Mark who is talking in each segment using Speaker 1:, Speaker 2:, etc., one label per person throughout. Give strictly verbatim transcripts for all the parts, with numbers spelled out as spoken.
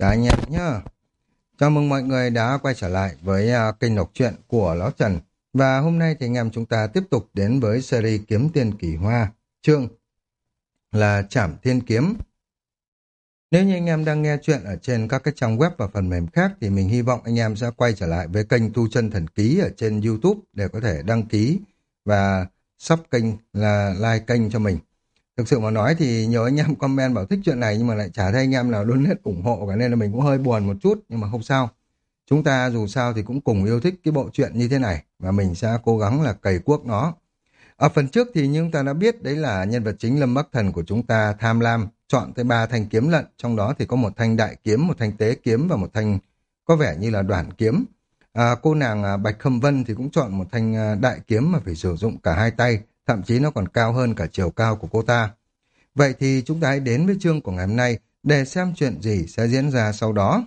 Speaker 1: Cả anh em nhá. Chào mừng mọi người đã quay trở lại với à, kênh đọc truyện của Lão Trần. Và hôm nay thì anh em chúng ta tiếp tục đến với series Kiếm Tiên Kỳ Hoa. Chương là Trảm Thiên Kiếm. Nếu như anh em đang nghe chuyện ở trên các cái trang web và phần mềm khác thì mình hy vọng anh em sẽ quay trở lại với kênh Tu Chân Thần Ký ở trên YouTube để có thể đăng ký và sub kênh là like kênh cho mình. Thực sự mà nói thì nhiều anh em comment bảo thích chuyện này nhưng mà lại chả thấy anh em nào donate ủng hộ cả nên là mình cũng hơi buồn một chút, nhưng mà không sao. Chúng ta dù sao thì cũng cùng yêu thích cái bộ truyện như thế này và mình sẽ cố gắng là cày cuốc nó. Ở phần trước thì như chúng ta đã biết đấy là nhân vật chính Lâm Bắc Thần của chúng ta tham lam chọn tới ba thanh kiếm lận, trong đó thì có một thanh đại kiếm, một thanh tế kiếm và một thanh có vẻ như là đoản kiếm. À, cô nàng à, Bạch Khâm Vân thì cũng chọn một thanh à, đại kiếm mà phải sử dụng cả hai tay, thậm chí nó còn cao hơn cả chiều cao của cô ta. Vậy thì chúng ta hãy đến với chương của ngày hôm nay để xem chuyện gì sẽ diễn ra sau đó.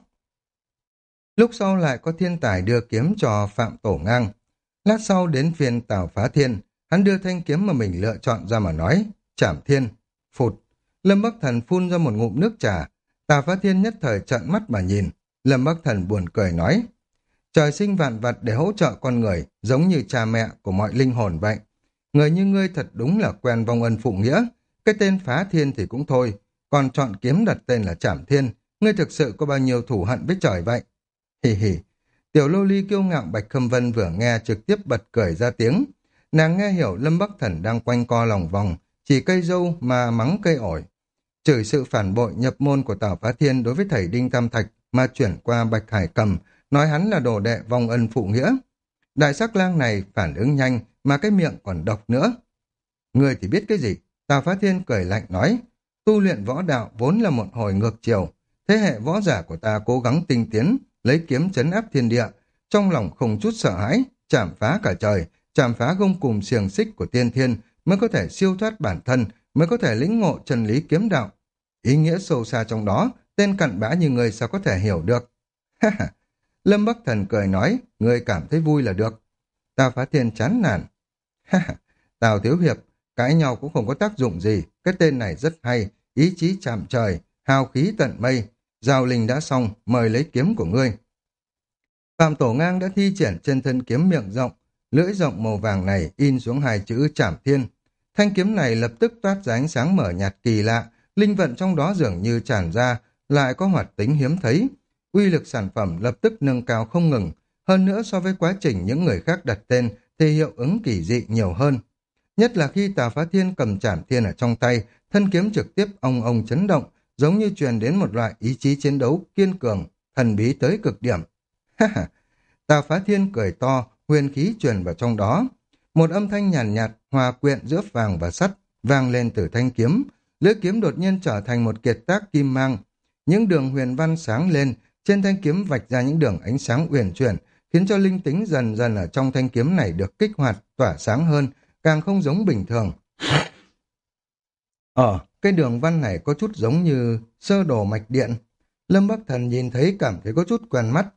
Speaker 1: Lúc sau lại có thiên tài đưa kiếm cho Phạm Tổ Ngang. Lát sau đến phiên Tào Phá Thiên, hắn đưa thanh kiếm mà mình lựa chọn ra mà nói, Trảm Thiên, phụt. Lâm Bắc Thần phun ra một ngụm nước trà, Tào Phá Thiên nhất thời trợn mắt mà nhìn. Lâm Bắc Thần buồn cười nói, trời sinh vạn vật để hỗ trợ con người, giống như cha mẹ của mọi linh hồn vậy. Người như ngươi thật đúng là quen vong ân phụ nghĩa, cái tên Phá Thiên thì cũng thôi, còn chọn kiếm đặt tên là Trảm Thiên, ngươi thực sự có bao nhiêu thù hận với trời vậy? Hì hì. Tiểu lô ly kiêu ngạo Bạch Khâm Vân vừa nghe trực tiếp bật cười ra tiếng. Nàng nghe hiểu Lâm Bắc Thần đang quanh co lòng vòng, chỉ cây dâu mà mắng cây ổi. Chửi sự phản bội nhập môn của Tào Phá Thiên đối với thầy Đinh Tam Thạch mà chuyển qua Bạch Hải Cầm, nói hắn là đồ đệ vong ân phụ nghĩa. Đại sắc lang này phản ứng nhanh mà cái miệng còn độc nữa. Người thì biết cái gì? Tào Phá Thiên cười lạnh nói, tu luyện võ đạo vốn là một hồi ngược chiều. Thế hệ võ giả của ta cố gắng tinh tiến, lấy kiếm trấn áp thiên địa, trong lòng không chút sợ hãi, chảm phá cả trời, chảm phá gông cùm xiềng xích của tiên thiên, mới có thể siêu thoát bản thân, mới có thể lĩnh ngộ chân lý kiếm đạo. Ý nghĩa sâu xa trong đó, tên cặn bã như người sao có thể hiểu được. Ha ha. Lâm Bắc Thần cười nói, người cảm thấy vui là được. Tào Phá Thiên chán nản. Ha ha. Tào Thiếu Hiệp, cãi nhau cũng không có tác dụng gì, cái tên này rất hay, ý chí chạm trời, hào khí tận mây, giao linh đã xong, mời lấy kiếm của ngươi. Phạm Tổ Ngang đã thi triển trên thân kiếm miệng rộng, lưỡi rộng màu vàng này in xuống hai chữ Trảm Thiên. Thanh kiếm này lập tức toát ra ánh sáng mở nhạt kỳ lạ, linh vận trong đó dường như tràn ra, lại có hoạt tính hiếm thấy. Uy lực sản phẩm lập tức nâng cao không ngừng, hơn nữa so với quá trình những người khác đặt tên thì hiệu ứng kỳ dị nhiều hơn. Nhất là khi Tào Phá Thiên cầm Trảm Thiên ở trong tay, thân kiếm trực tiếp ong ong chấn động, giống như truyền đến một loại ý chí chiến đấu kiên cường, thần bí tới cực điểm. Ha ha! Tào Phá Thiên cười to, huyền khí truyền vào trong đó. Một âm thanh nhàn nhạt, nhạt, hòa quyện giữa vàng và sắt, vang lên từ thanh kiếm. Lưỡi kiếm đột nhiên trở thành một kiệt tác kim mang. Những đường huyền văn sáng lên, trên thanh kiếm vạch ra những đường ánh sáng uyển chuyển, khiến cho linh tính dần dần ở trong thanh kiếm này được kích hoạt, tỏa sáng hơn, càng không giống bình thường. Ờ, cái đường văn này có chút giống như sơ đồ mạch điện. Lâm Bắc Thần nhìn thấy cảm thấy có chút quen mắt.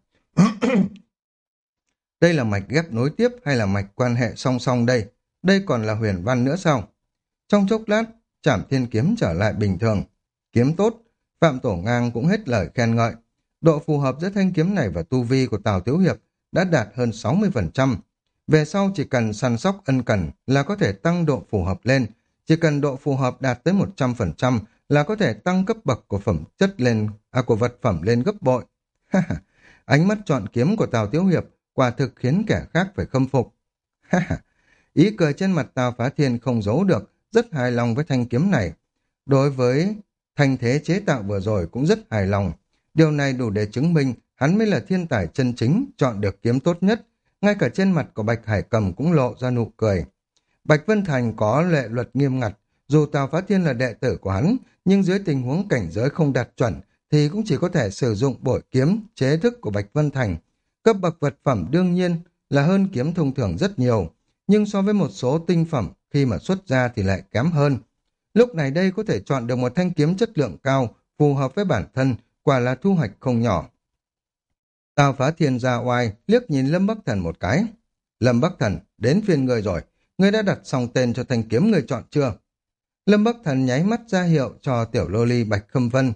Speaker 1: Đây là mạch ghép nối tiếp hay là mạch quan hệ song song đây? Đây còn là huyền văn nữa sao? Trong chốc lát, Trảm Thiên kiếm trở lại bình thường. Kiếm tốt, Phạm Tổ Ngang cũng hết lời khen ngợi. Độ phù hợp giữa thanh kiếm này và tu vi của Tào Thiếu Hiệp đã đạt hơn sáu mươi phần trăm. Về sau chỉ cần săn sóc ân cần là có thể tăng độ phù hợp lên. Chỉ cần độ phù hợp đạt tới một trăm phần trăm là có thể tăng cấp bậc của phẩm chất lên, à, của vật phẩm lên gấp bội. Ánh mắt chọn kiếm của Tào Thiếu Hiệp quả thực khiến kẻ khác phải khâm phục. Ý cười trên mặt Tào Phá Thiên không giấu được, rất hài lòng với thanh kiếm này. Đối với thanh thế chế tạo vừa rồi cũng rất hài lòng. Điều này đủ để chứng minh hắn mới là thiên tài chân chính, chọn được kiếm tốt nhất. Ngay cả trên mặt của Bạch Hải Cầm cũng lộ ra nụ cười. Bạch Vân Thành có lệ luật nghiêm ngặt, dù Tào Phá Thiên là đệ tử của hắn, nhưng dưới tình huống cảnh giới không đạt chuẩn, thì cũng chỉ có thể sử dụng bội kiếm chế thức của Bạch Vân Thành. Cấp bậc vật phẩm đương nhiên là hơn kiếm thông thường rất nhiều, nhưng so với một số tinh phẩm khi mà xuất ra thì lại kém hơn. Lúc này đây có thể chọn được một thanh kiếm chất lượng cao, phù hợp với bản thân, quả là thu hoạch không nhỏ. Tào Phá Thiên ra oai, liếc nhìn Lâm Bắc Thần một cái. Lâm Bắc Thần, đến phiên ngươi rồi, ngươi đã đặt xong tên cho thanh kiếm ngươi chọn chưa? Lâm Bắc Thần nháy mắt ra hiệu cho tiểu lô ly Bạch Khâm Vân.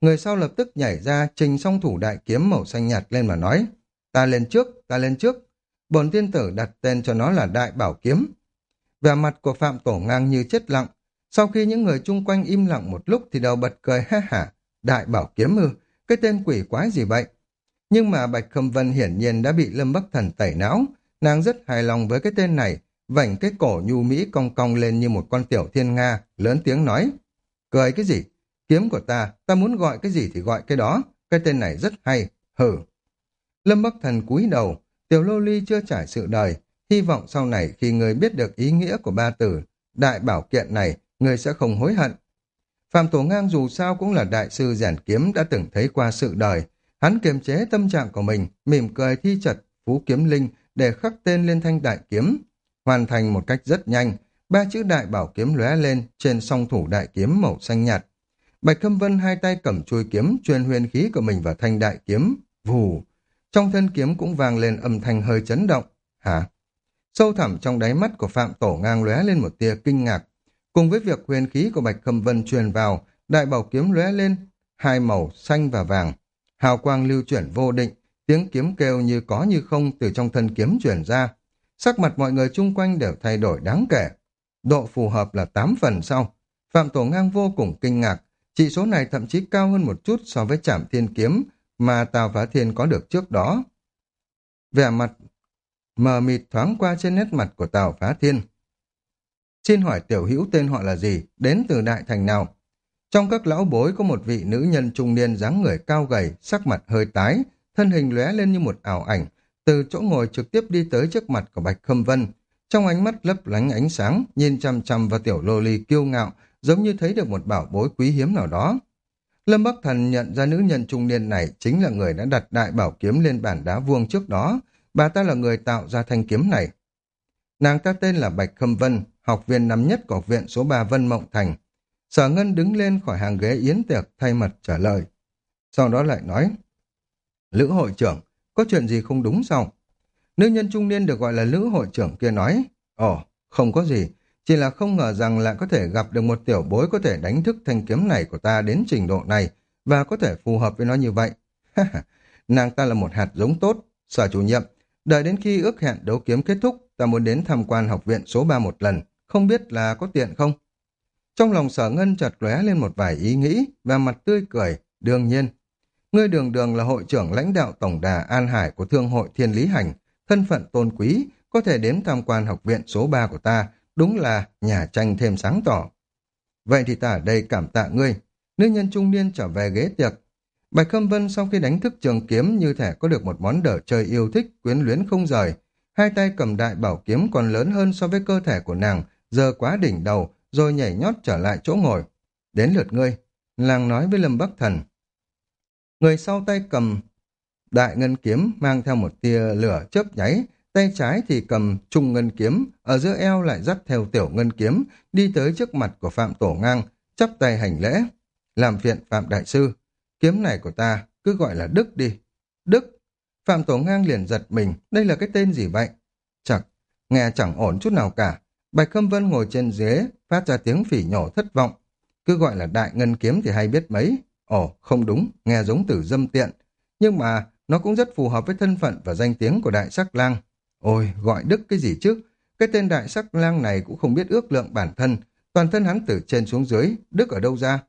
Speaker 1: Người sau lập tức nhảy ra, trình song thủ đại kiếm màu xanh nhạt lên mà nói, ta lên trước, ta lên trước. Bổn tiên tử đặt tên cho nó là Đại Bảo Kiếm. Vẻ mặt của Phạm Tổ Ngang như chết lặng. Sau khi những người chung quanh im lặng một lúc thì đều bật cười ha hả. Đại Bảo Kiếm ư, cái tên quỷ quái gì vậy? Nhưng mà Bạch Khâm Vân hiển nhiên đã bị Lâm Bắc Thần tẩy não. Nàng rất hài lòng với cái tên này, vảnh cái cổ nhu mỹ cong cong lên như một con tiểu thiên nga, lớn tiếng nói. Cười cái gì? Kiếm của ta, ta muốn gọi cái gì thì gọi cái đó. Cái tên này rất hay, hử. Lâm Bắc Thần cúi đầu, tiểu lô ly chưa trải sự đời. Hy vọng sau này khi người biết được ý nghĩa của ba từ đại bảo kiện này, người sẽ không hối hận. Phạm Tổ Ngang dù sao cũng là đại sư rèn kiếm đã từng thấy qua sự đời. Hắn kiềm chế tâm trạng của mình, mỉm cười thi chật phú kiếm linh để khắc tên lên thanh đại kiếm. Hoàn thành một cách rất nhanh, ba chữ đại bảo kiếm lóe lên trên song thủ đại kiếm màu xanh nhạt. Bạch Khâm Vân hai tay cầm chuôi kiếm truyền huyền khí của mình vào thanh đại kiếm, vù. Trong thân kiếm cũng vang lên âm thanh hơi chấn động. Hả? Sâu thẳm trong đáy mắt của Phạm Tổ Ngang lóe lên một tia kinh ngạc. Cùng với việc huyền khí của Bạch Khâm Vân truyền vào, đại bảo kiếm lóe lên hai màu xanh và vàng. Hào quang lưu chuyển vô định, tiếng kiếm kêu như có như không từ trong thân kiếm truyền ra. Sắc mặt mọi người chung quanh đều thay đổi đáng kể. Độ phù hợp là tám phần sau. Phạm Tổ Ngang vô cùng kinh ngạc. Chỉ số này thậm chí cao hơn một chút so với Trảm Thiên Kiếm mà Tào Phá Thiên có được trước đó. Vẻ mặt mờ mịt thoáng qua trên nét mặt của Tào Phá Thiên. Xin hỏi tiểu hữu tên họ là gì, đến từ đại thành nào? Trong các lão bối có một vị nữ nhân trung niên dáng người cao gầy, sắc mặt hơi tái, thân hình lóe lên như một ảo ảnh, từ chỗ ngồi trực tiếp đi tới trước mặt của Bạch Khâm Vân. Trong ánh mắt lấp lánh ánh sáng, nhìn chăm chăm vào tiểu lô ly kiêu ngạo, giống như thấy được một bảo bối quý hiếm nào đó. Lâm Bắc Thần nhận ra nữ nhân trung niên này chính là người đã đặt đại bảo kiếm lên bàn đá vuông trước đó. Bà ta là người tạo ra thanh kiếm này. Nàng ta tên là Bạch Khâm Vân, học viên năm nhất của học viện số ba Vân Mộng Thành. Sở Ngân đứng lên khỏi hàng ghế yến tiệc thay mặt trả lời. Sau đó lại nói, Lữ hội trưởng, có chuyện gì không đúng sao? Nữ nhân trung niên được gọi là Lữ hội trưởng kia nói, Ồ, không có gì, chỉ là không ngờ rằng lại có thể gặp được một tiểu bối có thể đánh thức thanh kiếm này của ta đến trình độ này và có thể phù hợp với nó như vậy. Nàng ta là một hạt giống tốt. Sở chủ nhiệm, đợi đến khi ước hẹn đấu kiếm kết thúc, ta muốn đến tham quan học viện số ba một lần, không biết là có tiện không? Trong lòng Sở Ngân chợt lóe lên một vài ý nghĩ và mặt tươi cười, đương nhiên. Ngươi Đường Đường là hội trưởng lãnh đạo tổng đà An Hải của Thương hội Thiên Lý Hành, thân phận tôn quý, có thể đến tham quan học viện số ba của ta, đúng là nhà tranh thêm sáng tỏ. Vậy thì ta ở đây cảm tạ ngươi. Nữ nhân trung niên trở về ghế tiệc. Bạch Khâm Vân sau khi đánh thức trường kiếm như thể có được một món đồ chơi yêu thích, quyến luyến không rời. Hai tay cầm đại bảo kiếm còn lớn hơn so với cơ thể của nàng, giơ quá đỉnh đầu, rồi nhảy nhót trở lại chỗ ngồi. Đến lượt ngươi, nàng nói với Lâm Bắc Thần. Người sau tay cầm đại ngân kiếm mang theo một tia lửa chớp nháy, tay trái thì cầm trung ngân kiếm, ở giữa eo lại dắt theo tiểu ngân kiếm, đi tới trước mặt của Phạm Tổ Ngang, chắp tay hành lễ. Làm phiền Phạm Đại Sư, kiếm này của ta cứ gọi là Đức đi. Đức? Phạm Tổ Ngang liền giật mình, đây là cái tên gì vậy? Chắc, nghe chẳng ổn chút nào cả. Bạch Khâm Vân ngồi trên ghế, phát ra tiếng phỉ nhổ thất vọng. Cứ gọi là đại ngân kiếm thì hay biết mấy. Ồ, không đúng, nghe giống từ dâm tiện. Nhưng mà nó cũng rất phù hợp với thân phận và danh tiếng của Đại Sắc Lang. Ôi, gọi Đức cái gì chứ? Cái tên Đại Sắc Lang này cũng không biết ước lượng bản thân. Toàn thân hắn từ trên xuống dưới, Đức ở đâu ra?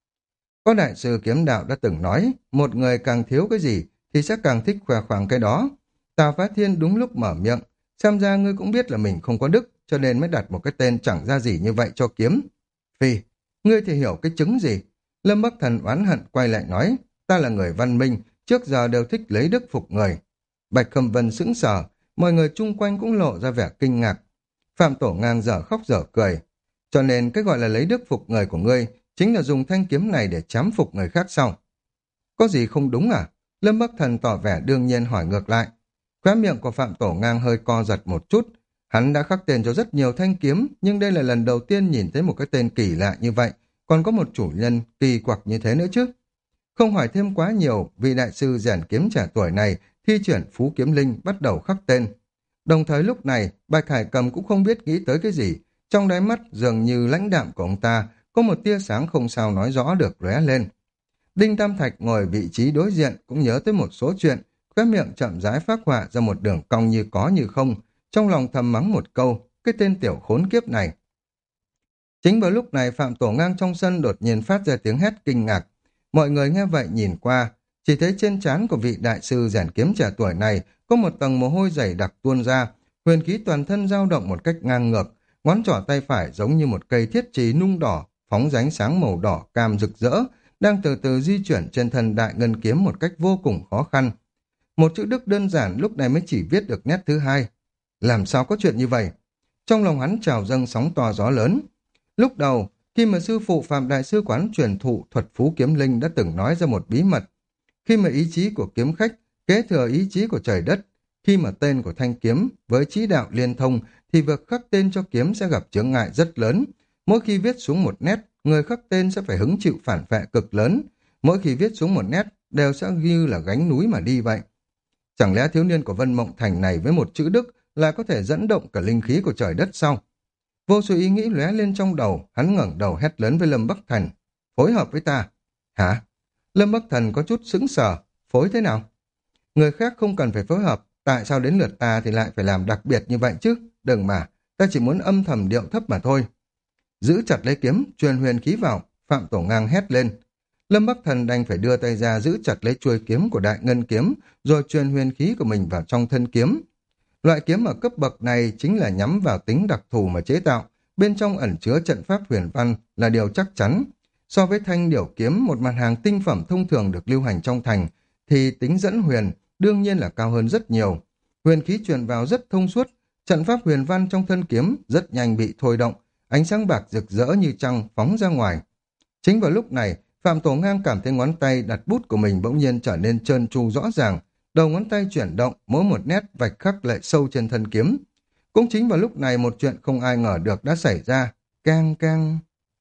Speaker 1: Có đại sư kiếm đạo đã từng nói, một người càng thiếu cái gì thì sẽ càng thích khoe khoang cái đó. Tào Phá Thiên đúng lúc mở miệng, xem ra ngươi cũng biết là mình không có đức, cho nên mới đặt một cái tên chẳng ra gì như vậy cho kiếm. Phi, ngươi thì hiểu cái chứng gì? Lâm Bắc Thần oán hận quay lại nói, ta là người văn minh, trước giờ đều thích lấy đức phục người. Bạch Khâm Vân sững sờ, mọi người chung quanh cũng lộ ra vẻ kinh ngạc. Phạm Tổ Ngang dở khóc dở cười. Cho nên cái gọi là lấy đức phục người của ngươi chính là dùng thanh kiếm này để chám phục người khác sau. Có gì không đúng à? Lâm Bắc Thần tỏ vẻ đương nhiên hỏi ngược lại. Khóe miệng của Phạm Tổ Ngang hơi co giật một chút. Hắn đã khắc tên cho rất nhiều thanh kiếm, nhưng đây là lần đầu tiên nhìn thấy một cái tên kỳ lạ như vậy, còn có một chủ nhân kỳ quặc như thế nữa chứ. Không hỏi thêm quá nhiều, vị đại sư rèn kiếm trẻ tuổi này thi triển Phú Kiếm Linh bắt đầu khắc tên. Đồng thời lúc này, Bạch Hải Cầm cũng không biết nghĩ tới cái gì, trong đáy mắt dường như lãnh đạm của ông ta có một tia sáng không sao nói rõ được lóe lên. Đinh Tam Thạch ngồi vị trí đối diện cũng nhớ tới một số chuyện, khóe miệng chậm rãi phác họa ra một đường cong như có như không, trong lòng thầm mắng một câu, cái tên tiểu khốn kiếp này. Chính vào lúc này Phạm Tổ Ngang trong sân đột nhiên phát ra tiếng hét kinh ngạc. Mọi người nghe vậy nhìn qua, chỉ thấy trên trán của vị đại sư rèn kiếm trẻ tuổi này có một tầng mồ hôi dày đặc tuôn ra, huyền khí toàn thân dao động một cách ngang ngược, ngón trỏ tay phải giống như một cây thiết trì nung đỏ, phóng ra ánh sáng màu đỏ cam rực rỡ, đang từ từ di chuyển trên thân đại ngân kiếm một cách vô cùng khó khăn. Một chữ Đức đơn giản lúc này mới chỉ viết được nét thứ hai. Làm sao có chuyện như vậy? Trong lòng hắn trào dâng sóng to gió lớn. Lúc đầu, khi mà sư phụ Phạm Đại Sư quán truyền thụ thuật phú kiếm linh đã từng nói ra một bí mật. Khi mà ý chí của kiếm khách kế thừa ý chí của trời đất, khi mà tên của thanh kiếm với chí đạo liên thông thì việc khắc tên cho kiếm sẽ gặp chướng ngại rất lớn. Mỗi khi viết xuống một nét, người khắc tên sẽ phải hứng chịu phản phệ cực lớn. Mỗi khi viết xuống một nét đều sẽ như là gánh núi mà đi vậy. Chẳng lẽ thiếu niên của Vân Mộng Thành này với một chữ Đức là có thể dẫn động cả linh khí của trời đất sao? Vô số ý nghĩ lóe lên trong đầu, hắn ngẩng đầu hét lớn với Lâm Bắc Thần. Phối hợp với ta. Hả? Lâm Bắc Thần có chút sững sờ. Phối thế nào? Người khác không cần phải phối hợp, tại sao đến lượt ta thì lại phải làm đặc biệt như vậy chứ? Đừng mà, ta chỉ muốn âm thầm điệu thấp mà thôi. Giữ chặt lấy kiếm, truyền huyền khí vào, Phạm Tổ Ngang hét lên. Lâm Bắc Thần đành phải đưa tay ra giữ chặt lấy chuôi kiếm của đại ngân kiếm, rồi truyền huyền khí của mình vào trong thân kiếm. Loại kiếm ở cấp bậc này chính là nhắm vào tính đặc thù mà chế tạo, bên trong ẩn chứa trận pháp huyền văn là điều chắc chắn. So với thanh điểu kiếm, một mặt hàng tinh phẩm thông thường được lưu hành trong thành, thì tính dẫn huyền đương nhiên là cao hơn rất nhiều. Huyền khí truyền vào rất thông suốt, trận pháp huyền văn trong thân kiếm rất nhanh bị thôi động, ánh sáng bạc rực rỡ như trăng phóng ra ngoài. Chính vào lúc này, Phạm Tổ Ngang cảm thấy ngón tay đặt bút của mình bỗng nhiên trở nên trơn tru rõ ràng, đầu ngón tay chuyển động, mỗi một nét vạch khắc lại sâu trên thân kiếm. Cũng chính vào lúc này một chuyện không ai ngờ được đã xảy ra. Cang cang.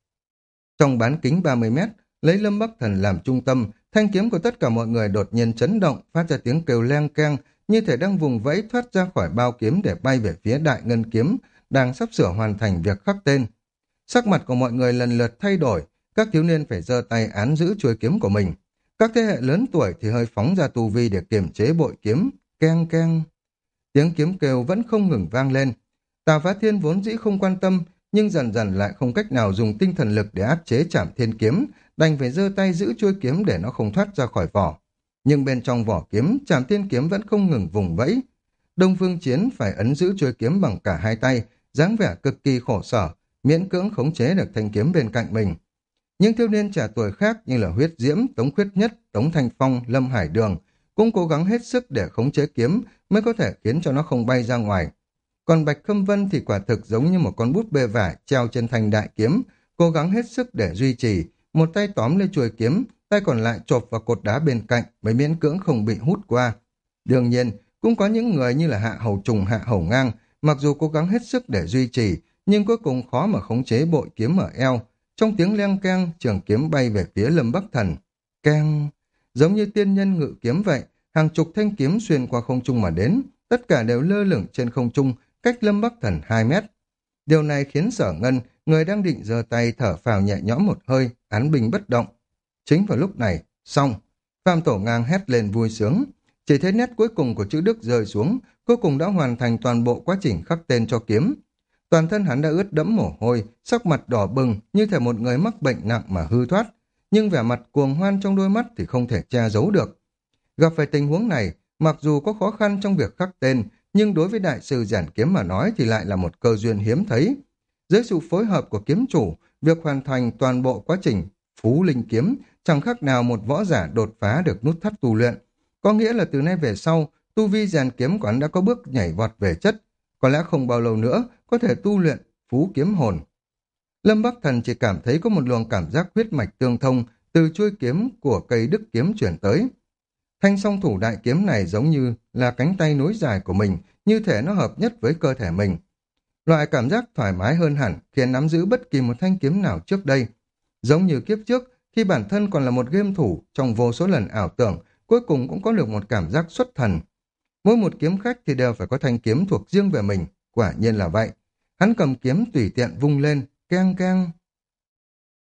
Speaker 1: Trong bán kính ba mươi mét, lấy Lâm Bắc Thần làm trung tâm, thanh kiếm của tất cả mọi người đột nhiên chấn động, phát ra tiếng kêu leng keng, như thể đang vùng vẫy thoát ra khỏi bao kiếm để bay về phía đại ngân kiếm, đang sắp sửa hoàn thành việc khắc tên. Sắc mặt của mọi người lần lượt thay đổi, các thiếu niên phải giơ tay án giữ chuôi kiếm của mình. Các thế hệ lớn tuổi thì hơi phóng ra tu vi để kiềm chế bội kiếm. Keng keng. Tiếng kiếm kêu vẫn không ngừng vang lên. Tào Phá Thiên vốn dĩ không quan tâm, nhưng dần dần lại không cách nào dùng tinh thần lực để áp chế Trảm Thiên kiếm, đành phải giơ tay giữ chuôi kiếm để nó không thoát ra khỏi vỏ. Nhưng bên trong vỏ kiếm, Trảm Thiên kiếm vẫn không ngừng vùng vẫy. Đông Phương Chiến phải ấn giữ chuôi kiếm bằng cả hai tay, dáng vẻ cực kỳ khổ sở, miễn cưỡng khống chế được thanh kiếm bên cạnh mình. Những thiếu niên trẻ tuổi khác như là Huyết Diễm, Tống Khuyết Nhất, Tống Thanh Phong, Lâm Hải Đường cũng cố gắng hết sức để khống chế kiếm mới có thể khiến cho nó không bay ra ngoài. Còn Bạch Khâm Vân thì quả thực giống như một con búp bê vải treo trên thanh đại kiếm, cố gắng hết sức để duy trì, một tay tóm lấy chuôi kiếm, tay còn lại chộp vào cột đá bên cạnh mới miễn cưỡng không bị hút qua. Đương nhiên, cũng có những người như là Hạ Hầu Trùng, Hạ Hầu Ngang, mặc dù cố gắng hết sức để duy trì, nhưng cuối cùng khó mà khống chế bội kiếm ở eo. Trong tiếng leng keng, trường kiếm bay về phía Lâm Bắc Thần. Keng! Giống như tiên nhân ngự kiếm vậy, hàng chục thanh kiếm xuyên qua không trung mà đến, tất cả đều lơ lửng trên không trung, cách Lâm Bắc Thần hai mét. Điều này khiến Sở Ngân, người đang định giơ tay thở phào nhẹ nhõm một hơi, án binh bất động. Chính vào lúc này, xong, Phạm Tổ Ngang hét lên vui sướng. Chỉ thấy nét cuối cùng của chữ Đức rơi xuống, cuối cùng đã hoàn thành toàn bộ quá trình khắc tên cho kiếm. Toàn thân hắn đã ướt đẫm mồ hôi, sắc mặt đỏ bừng như thể một người mắc bệnh nặng mà hư thoát, nhưng vẻ mặt cuồng hoan trong đôi mắt thì không thể che giấu được. Gặp phải tình huống này, mặc dù có khó khăn trong việc khắc tên, nhưng đối với đại sư giản kiếm mà nói thì lại là một cơ duyên hiếm thấy. Dưới sự phối hợp của kiếm chủ, việc hoàn thành toàn bộ quá trình phú linh kiếm chẳng khác nào một võ giả đột phá được nút thắt tu luyện. Có nghĩa là từ nay về sau, tu vi giàn kiếm của hắn đã có bước nhảy vọt về chất, có lẽ không bao lâu nữa có thể tu luyện phú kiếm hồn. Lâm Bắc Thần chỉ cảm thấy có một luồng cảm giác huyết mạch tương thông từ chuôi kiếm của cây đức kiếm chuyển tới. Thanh song thủ đại kiếm này giống như là cánh tay nối dài của mình, như thể nó hợp nhất với cơ thể mình. Loại cảm giác thoải mái hơn hẳn khi nắm giữ bất kỳ một thanh kiếm nào trước đây. Giống như kiếp trước, khi bản thân còn là một game thủ trong vô số lần ảo tưởng, cuối cùng cũng có được một cảm giác xuất thần. Mỗi một kiếm khách thì đều phải có thanh kiếm thuộc riêng về mình, quả nhiên là vậy. Hắn cầm kiếm tùy tiện vung lên, keng keng.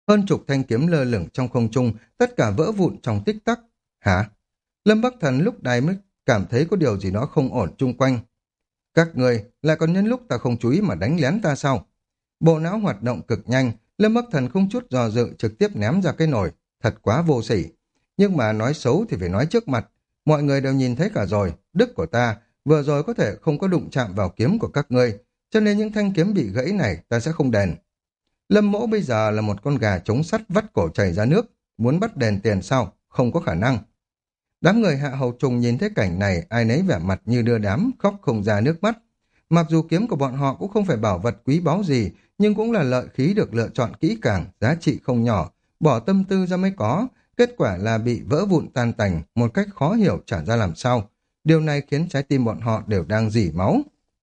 Speaker 1: Hơn chục thanh kiếm lơ lửng trong không trung, tất cả vỡ vụn trong tích tắc. Hả? Lâm Bắc Thần lúc này mới cảm thấy có điều gì đó không ổn chung quanh. Các người lại còn nhân lúc ta không chú ý mà đánh lén ta sao? Bộ não hoạt động cực nhanh, Lâm Bắc Thần không chút dò dự trực tiếp ném ra cái nồi. Thật quá vô sỉ. Nhưng mà nói xấu thì phải nói trước mặt. Mọi người đều nhìn thấy cả rồi. Đức của ta vừa rồi có thể không có đụng chạm vào kiếm của các ngươi. Cho nên những thanh kiếm bị gãy này ta sẽ không đền. Lâm Mỗ bây giờ là một con gà chống sắt vắt cổ chảy ra nước. Muốn bắt đền tiền sao? Không có khả năng. Đám người Hạ Hầu Trùng nhìn thấy cảnh này, ai nấy vẻ mặt như đưa đám, khóc không ra nước mắt. Mặc dù kiếm của bọn họ cũng không phải bảo vật quý báu gì, nhưng cũng là lợi khí được lựa chọn kỹ càng, giá trị không nhỏ, bỏ tâm tư ra mới có, kết quả là bị vỡ vụn tan tành, một cách khó hiểu trả ra làm sao. Điều này khiến trái tim bọn họ đều đang rỉ máu.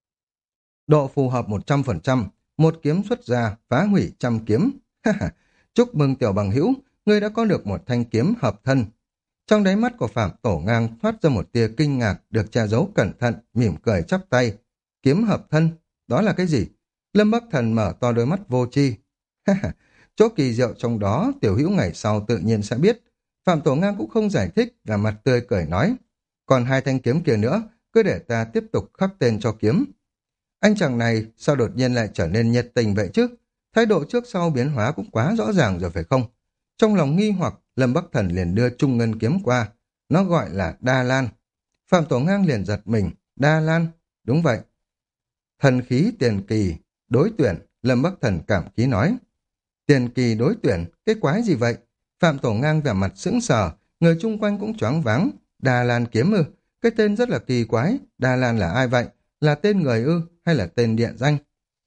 Speaker 1: Độ phù hợp một trăm phần trăm, một kiếm xuất ra, phá hủy trăm kiếm. Chúc mừng tiểu bằng hữu, ngươi đã có được một thanh kiếm hợp thân. Trong đáy mắt của Phạm Tổ Ngang thoát ra một tia kinh ngạc được che giấu cẩn thận, mỉm cười chắp tay. Kiếm hợp thân, đó là cái gì? Lâm Bắc Thần mở to đôi mắt vô tri. Chỗ kỳ diệu trong đó, tiểu hữu ngày sau tự nhiên sẽ biết. Phạm Tổ Ngang cũng không giải thích, và mặt tươi cười nói. Còn hai thanh kiếm kia nữa, cứ để ta tiếp tục khắc tên cho kiếm. Anh chàng này sao đột nhiên lại trở nên nhiệt tình vậy chứ? Thái độ trước sau biến hóa cũng quá rõ ràng rồi phải không? Trong lòng nghi hoặc, Lâm Bắc Thần liền đưa Trung Ngân kiếm qua. Nó gọi là Đa Lan. Phạm Tổ Ngang liền giật mình. Đa Lan? Đúng vậy. Thần khí tiền kỳ, đối tuyển, Lâm Bắc Thần cảm ký nói. Tiền kỳ đối tuyển, cái quái gì vậy? Phạm Tổ Ngang vẻ mặt sững sờ, người chung quanh cũng choáng váng. Đa Lan kiếm ư? Cái tên rất là kỳ quái. Đa Lan là ai vậy? Là tên người ư? Hay là tên địa danh?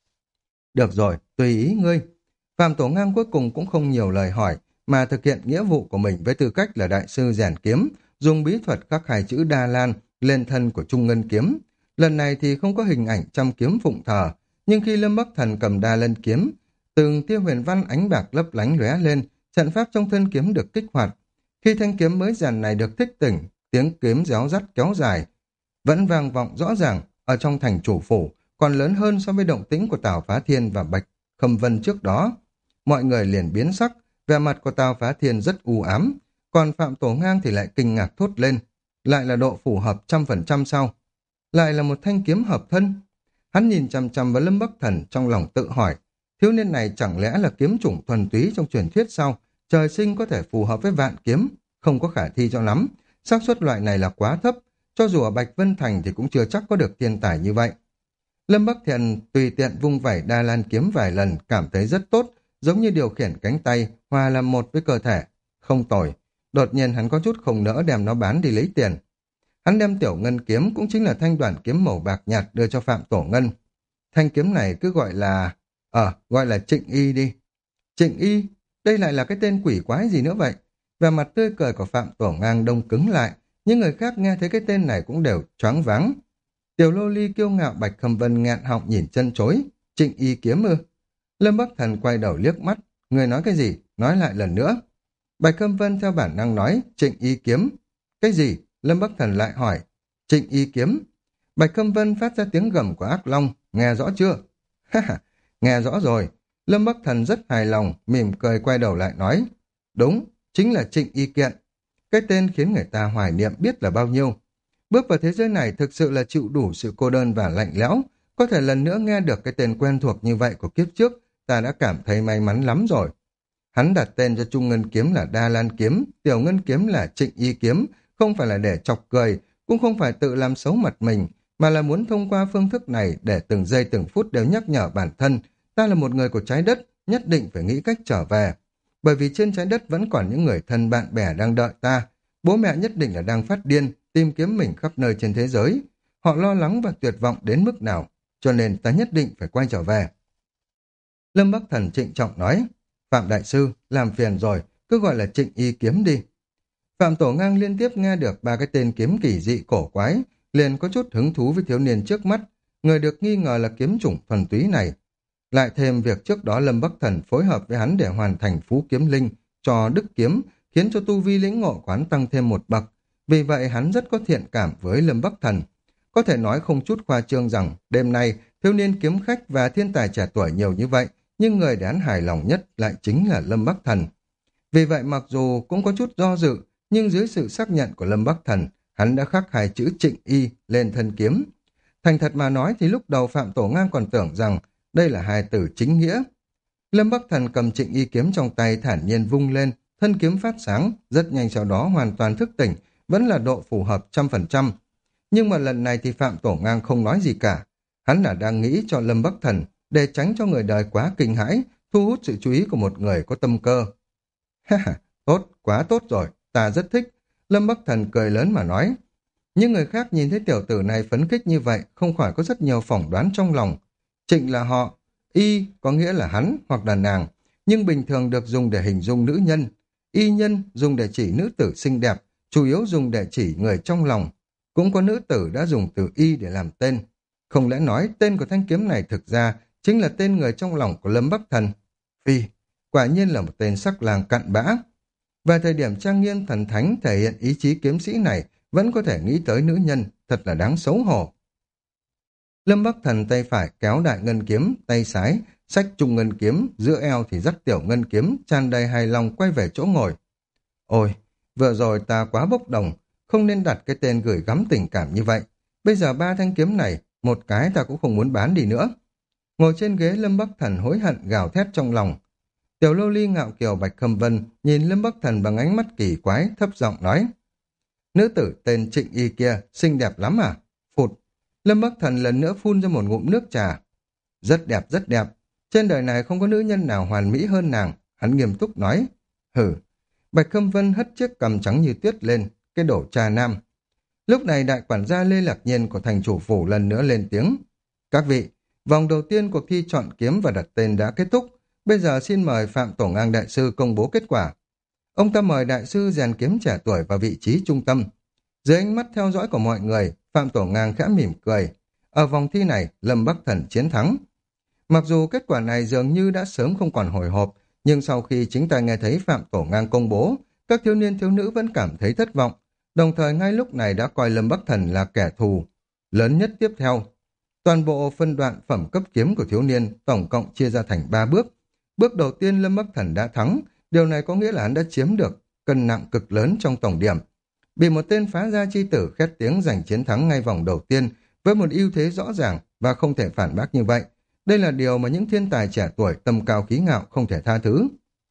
Speaker 1: Được rồi, tùy ý ngươi. Phạm Tổ Ngang cuối cùng cũng không nhiều lời hỏi, mà thực hiện nghĩa vụ của mình với tư cách là đại sư rèn kiếm, dùng bí thuật khắc hai chữ Đa Lan lên thân của Trung Ngân kiếm. Lần này thì không có hình ảnh trăm kiếm phụng thờ, nhưng khi Lâm Bắc Thần cầm Đa Lan kiếm, từng tia huyền văn ánh bạc lấp lánh lóe lên, trận pháp trong thân kiếm được kích hoạt. Khi thanh kiếm mới rèn này được thức tỉnh, tiếng kiếm réo rắt kéo dài, vẫn vang vọng rõ ràng ở trong thành chủ phủ, còn lớn hơn so với động tĩnh của Tào Phá Thiên và Bạch Khâm Vân trước đó. Mọi người liền biến sắc, vẻ mặt của Tào Phá Thiên rất u ám, còn Phạm Tổ Ngang thì lại kinh ngạc thốt lên. Lại là độ phù hợp trăm phần trăm sao? Lại là một thanh kiếm hợp thân. Hắn nhìn chằm chằm vào Lâm Bắc Thần trong lòng tự hỏi, thiếu niên này chẳng lẽ là kiếm chủng thuần túy trong truyền thuyết sao? Trời sinh có thể phù hợp với vạn kiếm, không có khả thi cho lắm. Xác suất loại này là quá thấp, cho dù ở Bạch Vân Thành thì cũng chưa chắc có được thiên tài như vậy. Lâm Bắc Thần tùy tiện vung vẩy Đa Lan kiếm vài lần, cảm thấy rất tốt, giống như điều khiển cánh tay, hòa làm một với cơ thể. Không tồi. Đột nhiên hắn có chút không nỡ đem nó bán đi lấy tiền. Hắn đem tiểu ngân kiếm, cũng chính là thanh đoàn kiếm màu bạc nhạt, đưa cho Phạm Tổ Ngân. Thanh kiếm này cứ gọi là... Ờ, gọi là Trịnh Y đi. Trịnh Y? Đây lại là cái tên quỷ quái gì nữa vậy? Về mặt tươi cười của Phạm Tổ Ngang đông cứng lại, những người khác nghe thấy cái tên này cũng đều choáng váng. Tiểu lô ly kiêu ngạo Bạch Khâm Vân nghẹn họng nhìn chân chối. Trịnh Y kiếm ư? Lâm Bắc Thần quay đầu liếc mắt. Người nói cái gì? Nói lại lần nữa. Bạch Khâm Vân theo bản năng nói Trịnh Y kiếm. Cái gì? Lâm Bắc Thần lại hỏi. Trịnh Y kiếm. Bạch Khâm Vân phát ra tiếng gầm của ác long. Nghe rõ chưa? Ha ha, nghe rõ rồi. Lâm Bắc Thần rất hài lòng, mỉm cười quay đầu lại nói. Đúng, chính là Trịnh Y kiện. Cái tên khiến người ta hoài niệm biết là bao nhiêu. Bước vào thế giới này thực sự là chịu đủ sự cô đơn và lạnh lẽo. Có thể lần nữa nghe được cái tên quen thuộc như vậy của kiếp trước, ta đã cảm thấy may mắn lắm rồi. Hắn đặt tên cho Trung Ngân kiếm là Đa Lan kiếm, Tiểu Ngân kiếm là Trịnh Y kiếm, không phải là để chọc cười, cũng không phải tự làm xấu mặt mình, mà là muốn thông qua phương thức này để từng giây từng phút đều nhắc nhở bản thân, ta là một người của trái đất, nhất định phải nghĩ cách trở về. Bởi vì trên trái đất vẫn còn những người thân bạn bè đang đợi ta, bố mẹ nhất định là đang phát điên, tìm kiếm mình khắp nơi trên thế giới. Họ lo lắng và tuyệt vọng đến mức nào, cho nên ta nhất định phải quay trở về. Lâm Bắc Thần trịnh trọng nói, Phạm Đại Sư, làm phiền rồi, cứ gọi là Trịnh Y kiếm đi. Phạm Tổ Ngang liên tiếp nghe được ba cái tên kiếm kỳ dị cổ quái, liền có chút hứng thú với thiếu niên trước mắt, người được nghi ngờ là kiếm chủng thuần túy này. Lại thêm việc trước đó Lâm Bắc Thần phối hợp với hắn để hoàn thành phú kiếm linh cho Đức Kiếm, khiến cho tu vi lĩnh ngộ của hắn tăng thêm một bậc. Vì vậy hắn rất có thiện cảm với Lâm Bắc Thần. Có thể nói không chút khoa trương rằng đêm nay thiếu niên kiếm khách và thiên tài trẻ tuổi nhiều như vậy nhưng người để hắn hài lòng nhất lại chính là Lâm Bắc Thần. Vì vậy mặc dù cũng có chút do dự, nhưng dưới sự xác nhận của Lâm Bắc Thần, hắn đã khắc hai chữ Trịnh Y lên thân kiếm. Thành thật mà nói thì lúc đầu Phạm Tổ Ngang còn tưởng rằng đây là hai từ chính nghĩa. Lâm Bắc Thần cầm Trịnh Y kiếm trong tay thản nhiên vung lên, thân kiếm phát sáng, rất nhanh sau đó hoàn toàn thức tỉnh, vẫn là độ phù hợp trăm phần trăm. Nhưng mà lần này thì Phạm Tổ Ngang không nói gì cả. Hắn là đang nghĩ cho Lâm Bắc Thần để tránh cho người đời quá kinh hãi, thu hút sự chú ý của một người có tâm cơ. Ha ha, tốt, quá tốt rồi, ta rất thích. Lâm Bắc Thần cười lớn mà nói. Những người khác nhìn thấy tiểu tử này phấn khích như vậy, không khỏi có rất nhiều phỏng đoán trong lòng. Trịnh là họ, Y có nghĩa là hắn hoặc là nàng, nhưng bình thường được dùng để hình dung nữ nhân. Y nhân dùng để chỉ nữ tử xinh đẹp, chủ yếu dùng để chỉ người trong lòng. Cũng có nữ tử đã dùng từ Y để làm tên. Không lẽ nói tên của thanh kiếm này thực ra chính là tên người trong lòng của Lâm Bắc Thần? Phi, quả nhiên là một tên sắc lang cặn bã. Về thời điểm trang nghiêm thần thánh thể hiện ý chí kiếm sĩ này, vẫn có thể nghĩ tới nữ nhân, thật là đáng xấu hổ. Lâm Bắc Thần tay phải kéo đại ngân kiếm, tay trái xách trung ngân kiếm, giữa eo thì dắt tiểu ngân kiếm, tràn đầy hài lòng quay về chỗ ngồi. Ôi, vừa rồi ta quá bốc đồng, không nên đặt cái tên gửi gắm tình cảm như vậy. Bây giờ ba thanh kiếm này, một cái ta cũng không muốn bán đi nữa. Ngồi trên ghế Lâm Bắc Thần hối hận gào thét trong lòng. Tiểu Lô Ly ngạo kiều Bạch Khâm Vân nhìn Lâm Bắc Thần bằng ánh mắt kỳ quái, thấp giọng nói. Nữ tử tên Trịnh Y kia, xinh đẹp lắm à? Phụt. Lâm Bắc Thần lần nữa phun ra một ngụm nước trà. Rất đẹp, rất đẹp. Trên đời này không có nữ nhân nào hoàn mỹ hơn nàng. Hắn nghiêm túc nói. Hử. Bạch Khâm Vân hất chiếc cằm trắng như tuyết lên, cái đổ trà nam. Lúc này đại quản gia Lê Lạc Nhiên của thành chủ phủ lần nữa lên tiếng. Các vị, vòng đầu tiên cuộc thi chọn kiếm và đặt tên đã kết thúc. Bây giờ xin mời Phạm Tổ Ngang đại sư công bố kết quả. Ông ta mời đại sư rèn kiếm trẻ tuổi vào vị trí trung tâm. Dưới ánh mắt theo dõi của mọi người, Phạm Tổ Ngang khẽ mỉm cười. Ở vòng thi này, Lâm Bắc Thần chiến thắng. Mặc dù kết quả này dường như đã sớm không còn hồi hộp, nhưng sau khi chính ta nghe thấy Phạm Tổ Ngang công bố, các thiếu niên thiếu nữ vẫn cảm thấy thất vọng, đồng thời ngay lúc này đã coi Lâm Bắc Thần là kẻ thù lớn nhất tiếp theo. Toàn bộ phân đoạn phẩm cấp kiếm của thiếu niên tổng cộng chia ra thành ba bước. Bước đầu tiên Lâm Bắc Thần đã thắng, điều này có nghĩa là hắn đã chiếm được cân nặng cực lớn trong tổng điểm. Bị một tên phá gia chi tử khét tiếng giành chiến thắng ngay vòng đầu tiên với một ưu thế rõ ràng và không thể phản bác như vậy. Đây là điều mà những thiên tài trẻ tuổi tâm cao khí ngạo không thể tha thứ.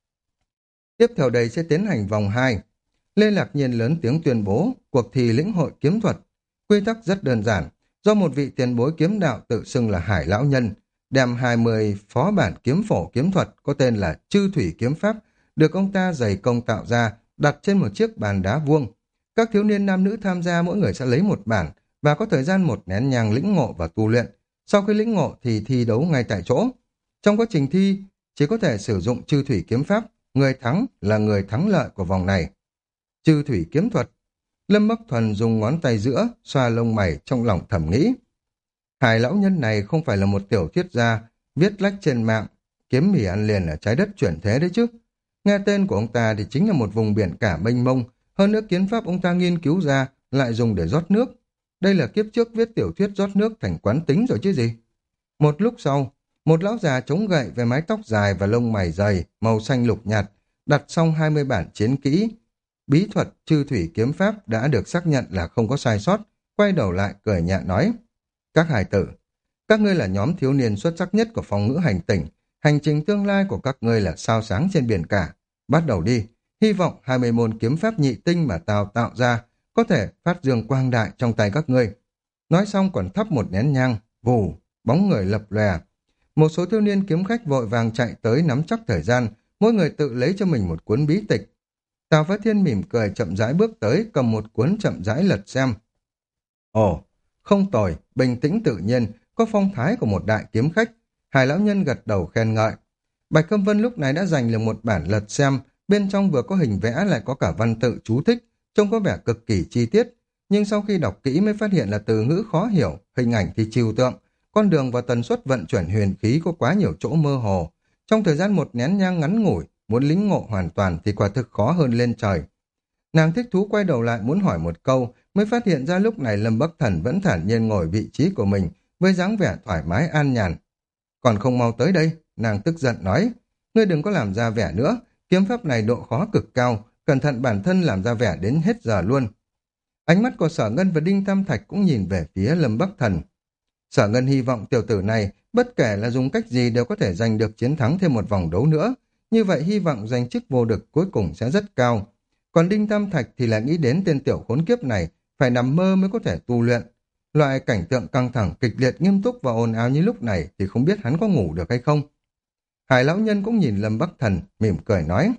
Speaker 1: Tiếp theo đây sẽ tiến hành vòng hai. Lê Lạc Nhiên lớn tiếng tuyên bố cuộc thi lĩnh hội kiếm thuật. Quy tắc rất đơn giản, do một vị tiền bối kiếm đạo tự xưng là Hải Lão Nhân, đem hai mươi phó bản kiếm phổ kiếm thuật có tên là Chư Thủy Kiếm Pháp, được ông ta dày công tạo ra, đặt trên một chiếc bàn đá vuông. Các thiếu niên nam nữ tham gia mỗi người sẽ lấy một bản và có thời gian một nén nhang lĩnh ngộ và tu luyện. Sau khi lĩnh ngộ thì thi đấu ngay tại chỗ. Trong quá trình thi, chỉ có thể sử dụng Chư Thủy Kiếm Pháp, người thắng là người thắng lợi của vòng này. Chư Thủy Kiếm Thuật. Lâm Bắc Thuần dùng ngón tay giữa, xoa lông mày trong lòng thầm nghĩ. Hải Lão Nhân này không phải là một tiểu thuyết gia, viết lách trên mạng, kiếm mì ăn liền ở trái đất chuyển thế đấy chứ. Nghe tên của ông ta thì chính là một vùng biển cả mênh mông, hơn nữa kiếm pháp ông ta nghiên cứu ra lại dùng để rót nước. Đây là kiếp trước viết tiểu thuyết rót nước thành quán tính rồi chứ gì. Một lúc sau, một lão già chống gậy với mái tóc dài và lông mày dày, màu xanh lục nhạt, đặt xong hai mươi bản chiến kỹ. Bí thuật Chư Thủy Kiếm Pháp đã được xác nhận là không có sai sót, quay đầu lại cười nhạt nói. Các hài tử, các ngươi là nhóm thiếu niên xuất sắc nhất của phòng ngữ hành tỉnh, hành trình tương lai của các ngươi là sao sáng trên biển cả. Bắt đầu đi, hy vọng hai mươi môn kiếm pháp nhị tinh mà tao tạo ra có thể phát dương quang đại trong tay các ngươi. Nói xong còn thắp một nén nhang, vù, bóng người lập lòe. Một số thiếu niên kiếm khách vội vàng chạy tới nắm chắc thời gian, mỗi người tự lấy cho mình một cuốn bí tịch. Tào Phá Thiên mỉm cười chậm rãi bước tới, cầm một cuốn chậm rãi lật xem. Ồ, không tồi, bình tĩnh tự nhiên, có phong thái của một đại kiếm khách. Hải Lão Nhân gật đầu khen ngợi. Bạch Khâm Vân lúc này đã giành được một bản lật xem, bên trong vừa có hình vẽ lại có cả văn tự chú thích, trông có vẻ cực kỳ chi tiết. Nhưng sau khi đọc kỹ mới phát hiện là từ ngữ khó hiểu, hình ảnh thì trừu tượng, con đường và tần suất vận chuyển huyền khí có quá nhiều chỗ mơ hồ. Trong thời gian một nén nhang ngắn ngủi, muốn lĩnh ngộ hoàn toàn thì quả thực khó hơn lên trời. Nàng thích thú quay đầu lại muốn hỏi một câu, mới phát hiện ra lúc này Lâm Bắc Thần vẫn thản nhiên ngồi vị trí của mình, với dáng vẻ thoải mái an nhàn. Còn không mau tới đây, nàng tức giận nói, ngươi đừng có làm ra vẻ nữa, kiếm pháp này độ khó cực cao, cẩn thận bản thân làm ra vẻ đến hết giờ luôn. Ánh mắt của Sở Ngân và Đinh Tam Thạch cũng nhìn về phía Lâm Bắc Thần. Sở Ngân hy vọng tiểu tử này, bất kể là dùng cách gì đều có thể giành được chiến thắng thêm một vòng đấu nữa, như vậy hy vọng giành chức vô địch cuối cùng sẽ rất cao. Còn Đinh Tam Thạch thì lại nghĩ đến tên tiểu khốn kiếp này, phải nằm mơ mới có thể tu luyện. Loại cảnh tượng căng thẳng, kịch liệt, nghiêm túc và ồn ào như lúc này thì không biết hắn có ngủ được hay không. Hải lão nhân cũng nhìn Lâm Bắc Thần, mỉm cười nói.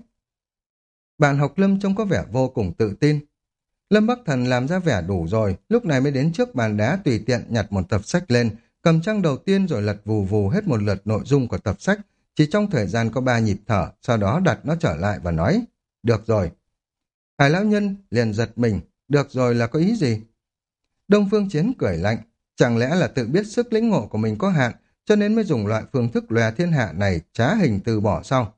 Speaker 1: Bạn học Lâm trông có vẻ vô cùng tự tin. Lâm Bắc Thần làm ra vẻ đủ rồi, lúc này mới đến trước bàn đá tùy tiện nhặt một tập sách lên, cầm trang đầu tiên rồi lật vù vù hết một lượt nội dung của tập sách, chỉ trong thời gian có ba nhịp thở, sau đó đặt nó trở lại và nói, được rồi. Hải lão nhân liền giật mình, được rồi là có ý gì? Đông Phương Chiến cười lạnh, chẳng lẽ là tự biết sức lĩnh ngộ của mình có hạn, cho nên mới dùng loại phương thức lòe thiên hạ này trá hình từ bỏ sau.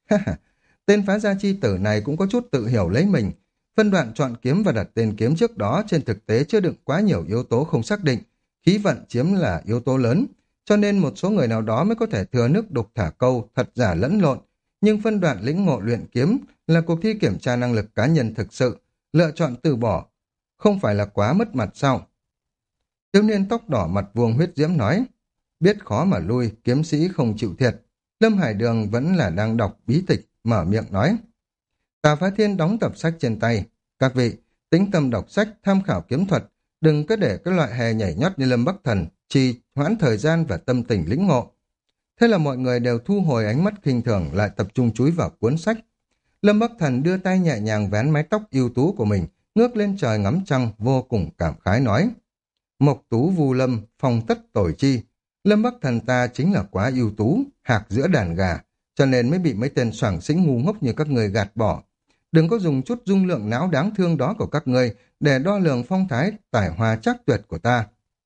Speaker 1: Tên phá gia chi tử này cũng có chút tự hiểu lấy mình. Phân đoạn chọn kiếm và đặt tên kiếm trước đó trên thực tế chứa đựng quá nhiều yếu tố không xác định, khí vận chiếm là yếu tố lớn, cho nên một số người nào đó mới có thể thừa nước đục thả câu, thật giả lẫn lộn. Nhưng phân đoạn lĩnh ngộ luyện kiếm là cuộc thi kiểm tra năng lực cá nhân thực sự, lựa chọn từ bỏ, không phải là quá mất mặt sao? Thiếu niên tóc đỏ mặt vuông huyết diễm nói, biết khó mà lui, kiếm sĩ không chịu thiệt. Lâm Hải Đường vẫn là đang đọc bí tịch, mở miệng nói. Tà Phá Thiên đóng tập sách trên tay. Các vị, tĩnh tâm đọc sách, tham khảo kiếm thuật, đừng có để cái loại hề nhảy nhót như Lâm Bắc Thần trì hoãn thời gian và tâm tình lĩnh ngộ. Thế là mọi người đều thu hồi ánh mắt khinh thường, lại tập trung chúi vào cuốn sách. Lâm Bắc Thần đưa tay nhẹ nhàng vén mái tóc ưu tú của mình, ngước lên trời ngắm trăng, vô cùng cảm khái nói. Mộc tú vu lâm, phong tất tội chi. Lâm Bắc Thần ta chính là quá ưu tú, hạc giữa đàn gà, cho nên mới bị mấy tên soảng xĩnh ngu ngốc như các người gạt bỏ. Đừng có dùng chút dung lượng não đáng thương đó của các ngươi để đo lường phong thái, tài hoa chắc tuyệt của ta.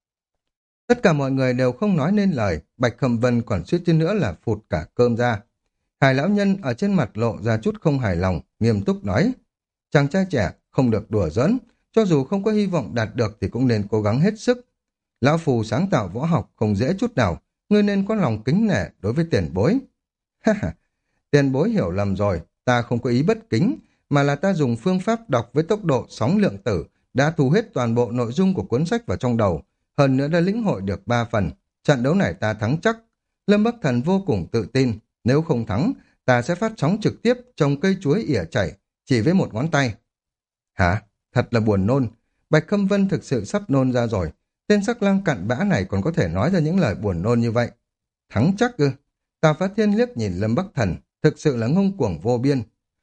Speaker 1: Tất cả mọi người đều không nói nên lời, Bạch Khâm Vân còn suýt chút nữa là phụt cả cơm ra. Hải lão nhân ở trên mặt lộ ra chút không hài lòng, nghiêm túc nói. Chàng trai trẻ không được đùa giỡn, cho dù không có hy vọng đạt được thì cũng nên cố gắng hết sức. Lão phù sáng tạo võ học không dễ chút nào, ngươi nên có lòng kính nể đối với tiền bối. Ha ha, tiền bối hiểu lầm rồi, ta không có ý bất kính, mà là ta dùng phương pháp đọc với tốc độ sóng lượng tử, đã thu hết toàn bộ nội dung của cuốn sách vào trong đầu, hơn nữa đã lĩnh hội được ba phần. Trận đấu này ta thắng chắc. Lâm Bắc Thần vô cùng tự tin, nếu không thắng, ta sẽ phát sóng trực tiếp trồng cây chuối ỉa chảy, chỉ với một ngón tay. Hả? Thật là buồn nôn. Bạch Khâm Vân thực sự sắp nôn ra rồi. Tên sắc lang cặn bã này còn có thể nói ra những lời buồn nôn như vậy. Thắng chắc ư? Tà Phá Thiên liếc nhìn Lâm Bắc Thần, thực sự là ngông cuồng vô biên.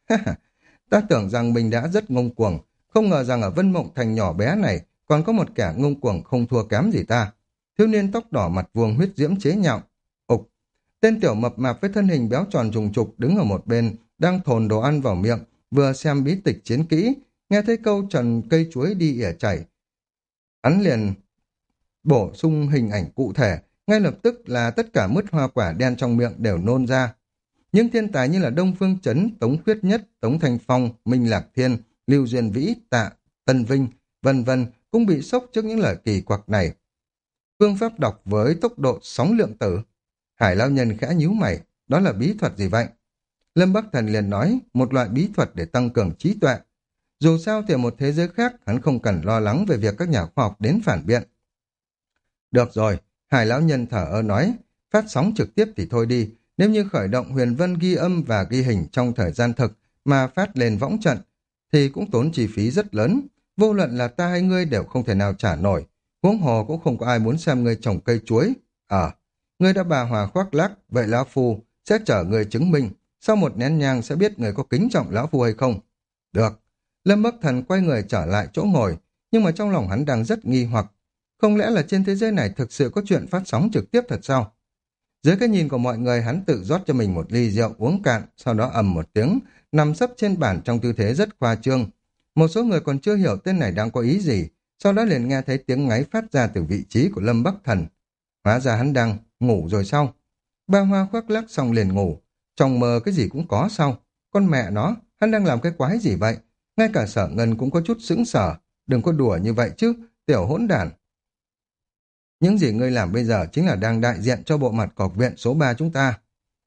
Speaker 1: Ta tưởng rằng mình đã rất ngông cuồng, không ngờ rằng ở Vân Mộng Thành nhỏ bé này còn có một kẻ ngông cuồng không thua kém gì ta. Thiếu niên tóc đỏ mặt vuông huyết diễm chế nhạo. Ục, tên tiểu mập mạp với thân hình béo tròn trùng trục đứng ở một bên, đang thồn đồ ăn vào miệng, vừa xem bí tịch chiến kỹ, nghe thấy câu trần cây chuối đi ỉa chảy. Hắn liền bổ sung hình ảnh cụ thể, ngay lập tức là tất cả mứt hoa quả đen trong miệng đều nôn ra. Những thiên tài như là Đông Phương Chấn, Tống Khuyết Nhất, Tống Thanh Phong, Minh Lạc Thiên, Lưu Duyên Vĩ, Tạ, Tân Vinh, vân vân cũng bị sốc trước những lời kỳ quặc này. Phương pháp đọc với tốc độ sóng lượng tử. Hải lão nhân khẽ nhíu mày, đó là bí thuật gì vậy? Lâm Bắc Thần liền nói, một loại bí thuật để tăng cường trí tuệ. Dù sao thì ở một thế giới khác, hắn không cần lo lắng về việc các nhà khoa học đến phản biện. Được rồi, Hải lão nhân thở ơ nói, phát sóng trực tiếp thì thôi đi, nếu như khởi động huyền vân ghi âm và ghi hình trong thời gian thực mà phát lên võng trận, thì cũng tốn chi phí rất lớn, vô luận là ta hay ngươi đều không thể nào trả nổi, huống hồ cũng không có ai muốn xem ngươi trồng cây chuối. Ờ, ngươi đã bà hòa khoác lác, vậy lão phu sẽ chở ngươi chứng minh, sau một nén nhang sẽ biết người có kính trọng lão phu hay không. Được, Lâm Bắc Thần quay người trở lại chỗ ngồi, nhưng mà trong lòng hắn đang rất nghi hoặc, không lẽ là trên thế giới này thực sự có chuyện phát sóng trực tiếp thật sao? Dưới cái nhìn của mọi người, hắn tự rót cho mình một ly rượu uống cạn, sau đó ầm một tiếng, nằm sấp trên bàn trong tư thế rất khoa trương. Một số người còn chưa hiểu tên này đang có ý gì, sau đó liền nghe thấy tiếng ngáy phát ra từ vị trí của Lâm Bắc Thần. Hóa ra hắn đang ngủ rồi sao? Ba Hoa khoác lác xong liền ngủ, trong mơ cái gì cũng có sao? Con mẹ nó, hắn đang làm cái quái gì vậy? Ngay cả Sở Ngân cũng có chút sững sờ, đừng có đùa như vậy chứ, tiểu hỗn đản. Những gì ngươi làm bây giờ chính là đang đại diện cho bộ mặt của học viện số ba chúng ta.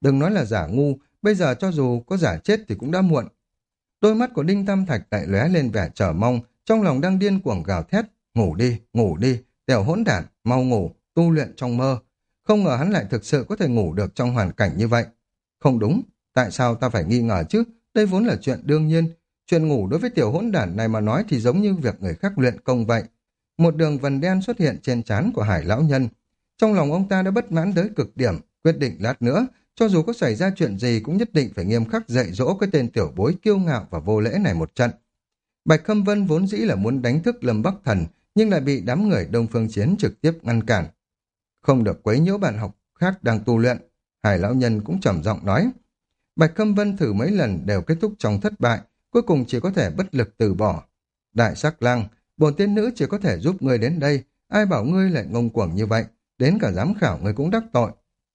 Speaker 1: Đừng nói là giả ngu, bây giờ cho dù có giả chết thì cũng đã muộn. Đôi mắt của Đinh Tam Thạch lại lóe lên vẻ chờ mong, trong lòng đang điên cuồng gào thét. Ngủ đi, ngủ đi, tiểu hỗn đản, mau ngủ, tu luyện trong mơ. Không ngờ hắn lại thực sự có thể ngủ được trong hoàn cảnh như vậy. Không đúng, tại sao ta phải nghi ngờ chứ? Đây vốn là chuyện đương nhiên. Chuyện ngủ đối với tiểu hỗn đản này mà nói thì giống như việc người khác luyện công vậy. Một đường vân đen xuất hiện trên trán của Hải lão nhân. Trong lòng ông ta đã bất mãn tới cực điểm, quyết định lát nữa, cho dù có xảy ra chuyện gì cũng nhất định phải nghiêm khắc dạy dỗ cái tên tiểu bối kiêu ngạo và vô lễ này một trận. Bạch Khâm Vân vốn dĩ là muốn đánh thức Lâm Bắc Thần, nhưng lại bị đám người Đông Phương Chiến trực tiếp ngăn cản. Không được quấy nhiễu bạn học khác đang tu luyện, Hải lão nhân cũng trầm giọng nói. Bạch Khâm Vân thử mấy lần đều kết thúc trong thất bại, cuối cùng chỉ có thể bất lực từ bỏ. Đại Sắc Lang, bổn tiên nữ chỉ có thể giúp ngươi đến đây, ai bảo ngươi lại ngông cuồng như vậy, đến cả giám khảo ngươi cũng đắc tội.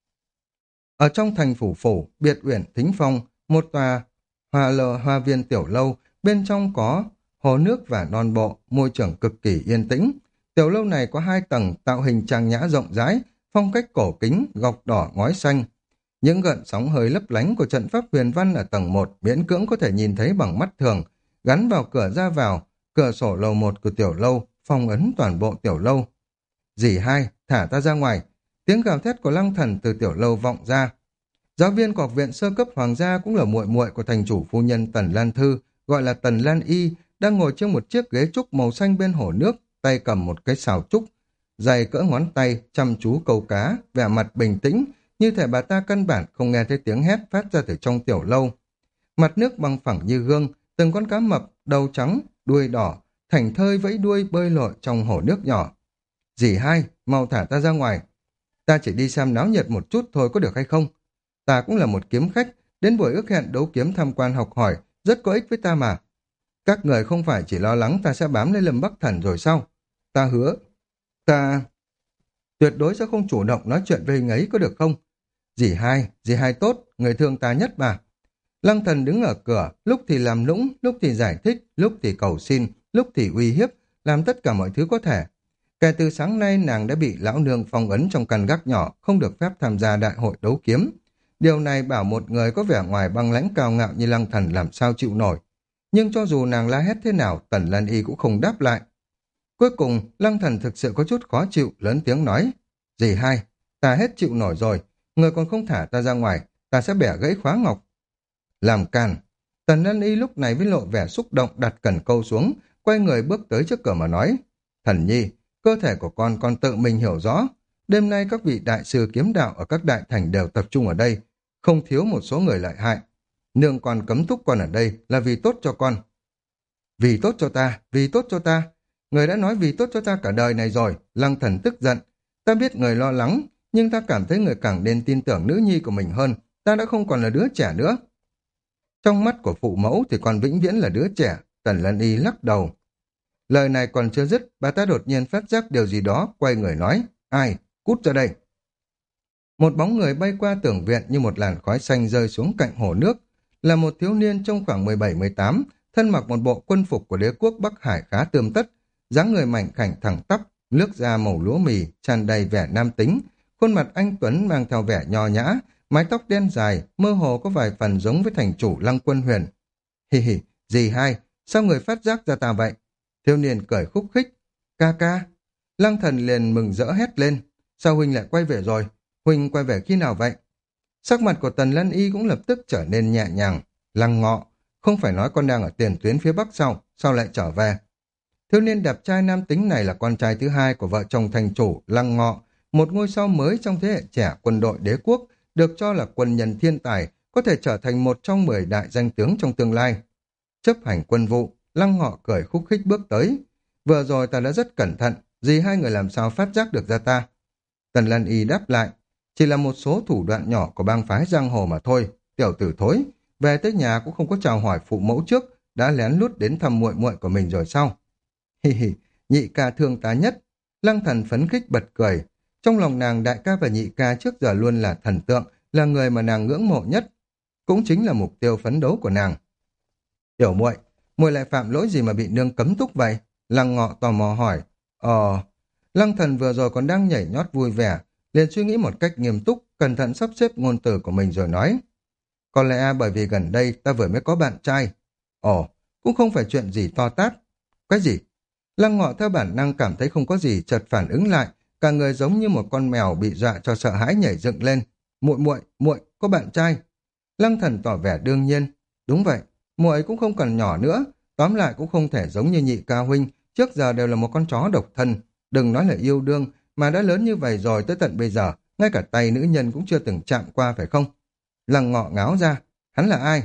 Speaker 1: Ở trong thành phủ phủ, biệt uyển thính phong, một tòa hoa lờ hoa viên tiểu lâu, bên trong có hồ nước và non bộ, môi trường cực kỳ yên tĩnh. Tiểu lâu này có hai tầng, tạo hình trang nhã rộng rãi, phong cách cổ kính, gọc đỏ ngói xanh. Những gợn sóng hơi lấp lánh của trận pháp huyền văn ở tầng một miễn cưỡng có thể nhìn thấy bằng mắt thường, gắn vào cửa ra vào, cửa sổ lầu một của tiểu lâu, phong ấn toàn bộ tiểu lâu. Dì hai, thả ta ra ngoài. Tiếng gào thét của Lăng Thần từ tiểu lâu vọng ra. Giáo viên của học viện sơ cấp hoàng gia cũng là muội muội của thành chủ phu nhân Tần Lan Thư, gọi là Tần Lan Y, đang ngồi trên một chiếc ghế trúc màu xanh bên hồ nước, tay cầm một cái xào trúc, dày cỡ ngón tay, chăm chú câu cá, vẻ mặt bình tĩnh, như thể bà ta căn bản không nghe thấy tiếng hét phát ra từ trong tiểu lâu. Mặt nước bằng phẳng như gương, từng con cá mập, đầu trắng, đuôi đỏ, thảnh thơi vẫy đuôi bơi lội trong hồ nước nhỏ. Dì hai, mau thả ta ra ngoài. Ta chỉ đi xem náo nhiệt một chút thôi có được hay không? Ta cũng là một kiếm khách, đến buổi ước hẹn đấu kiếm tham quan học hỏi, rất có ích với ta mà. Các người không phải chỉ lo lắng ta sẽ bám lấy Lâm Bắc Thần rồi sao? Ta hứa, ta tuyệt đối sẽ không chủ động nói chuyện với hình ấy có được không? Dì hai, dì hai tốt, người thương ta nhất mà. Lăng Thần đứng ở cửa, lúc thì làm nũng, lúc thì giải thích, lúc thì cầu xin, lúc thì uy hiếp, làm tất cả mọi thứ có thể. Kể từ sáng nay nàng đã bị lão nương phong ấn trong căn gác nhỏ, không được phép tham gia đại hội đấu kiếm. Điều này bảo một người có vẻ ngoài băng lãnh cao ngạo như Lăng Thần làm sao chịu nổi. Nhưng cho dù nàng la hét thế nào, Tần Lan Y cũng không đáp lại. Cuối cùng, Lăng Thần thực sự có chút khó chịu, lớn tiếng nói. Dì hai, ta hết chịu nổi rồi, người còn không thả ta ra ngoài, ta sẽ bẻ gãy khóa ngọc. Làm càn. Tần Lan Y lúc này với lộ vẻ xúc động đặt cần câu xuống, quay người bước tới trước cửa mà nói. Thần nhi, cơ thể của con con tự mình hiểu rõ. Đêm nay các vị đại sư kiếm đạo ở các đại thành đều tập trung ở đây, không thiếu một số người lợi hại. Nương con cấm túc con ở đây là vì tốt cho con. Vì tốt cho ta, vì tốt cho ta. Người đã nói vì tốt cho ta cả đời này rồi. Lăng Thần tức giận. Ta biết người lo lắng, nhưng ta cảm thấy người càng nên tin tưởng nữ nhi của mình hơn. Ta đã không còn là đứa trẻ nữa. Trong mắt của phụ mẫu thì con vĩnh viễn là đứa trẻ. Tần Lan Y lắc đầu. Lời này còn chưa dứt, bà ta đột nhiên phát giác điều gì đó, quay người nói. Ai? Cút ra đây. Một bóng người bay qua tường viện như một làn khói xanh rơi xuống cạnh hồ nước. Là một thiếu niên trong khoảng mười bảy mười tám, thân mặc một bộ quân phục của đế quốc Bắc Hải khá tươm tất, dáng người mảnh khảnh thẳng tắp, nước da màu lúa mì, tràn đầy vẻ nam tính, khuôn mặt anh tuấn mang theo vẻ nho nhã, mái tóc đen dài, mơ hồ có vài phần giống với thành chủ Lăng Quân Huyền. Hì hì, dì hai, sao người phát giác ra ta vậy? Thiếu niên cười khúc khích. Ca ca. Lăng Thần liền mừng rỡ hét lên. Sao huynh lại quay về rồi? Huynh quay về khi nào vậy? Sắc mặt của Tần Lan Y cũng lập tức trở nên nhẹ nhàng. Lăng Ngọ, không phải nói con đang ở tiền tuyến phía bắc sao? Sao lại trở về? Thiếu niên đẹp trai nam tính này là con trai thứ hai của vợ chồng thành chủ Lăng Ngọ, một ngôi sao mới trong thế hệ trẻ quân đội đế quốc, được cho là quân nhân thiên tài, có thể trở thành một trong mười đại danh tướng trong tương lai. Chấp hành quân vụ, Lăng Ngọ cười khúc khích bước tới. Vừa rồi ta đã rất cẩn thận, gì hai người làm sao phát giác được ra ta? Tần Lan Y đáp lại, chỉ là một số thủ đoạn nhỏ của bang phái giang hồ mà thôi, tiểu tử thối, về tới nhà cũng không có chào hỏi phụ mẫu trước, đã lén lút đến thăm muội muội của mình rồi sao? Hi hi, nhị ca thương ta nhất. Lăng Thần phấn khích bật cười, trong lòng nàng đại ca và nhị ca trước giờ luôn là thần tượng, là người mà nàng ngưỡng mộ nhất, cũng chính là mục tiêu phấn đấu của nàng. Tiểu muội, muội lại phạm lỗi gì mà bị nương cấm túc vậy? Lăng Ngọ tò mò hỏi. Ờ, Lăng Thần vừa rồi còn đang nhảy nhót vui vẻ, liền suy nghĩ một cách nghiêm túc, cẩn thận sắp xếp ngôn từ của mình rồi nói. Có lẽ bởi vì gần đây ta vừa mới có bạn trai. Ồ, cũng không phải chuyện gì to tát. Cái gì? Lăng Ngọ theo bản năng cảm thấy không có gì, chợt phản ứng lại, cả người giống như một con mèo bị dọa cho sợ hãi nhảy dựng lên. Muội muội, muội có bạn trai. Lăng Thần tỏ vẻ đương nhiên. Đúng vậy, muội cũng không còn nhỏ nữa, tóm lại cũng không thể giống như nhị ca huynh, trước giờ đều là một con chó độc thân, đừng nói là yêu đương, mà đã lớn như vậy rồi tới tận bây giờ, ngay cả tay nữ nhân cũng chưa từng chạm qua phải không? Lăng Ngọ ngáo ra, hắn là ai?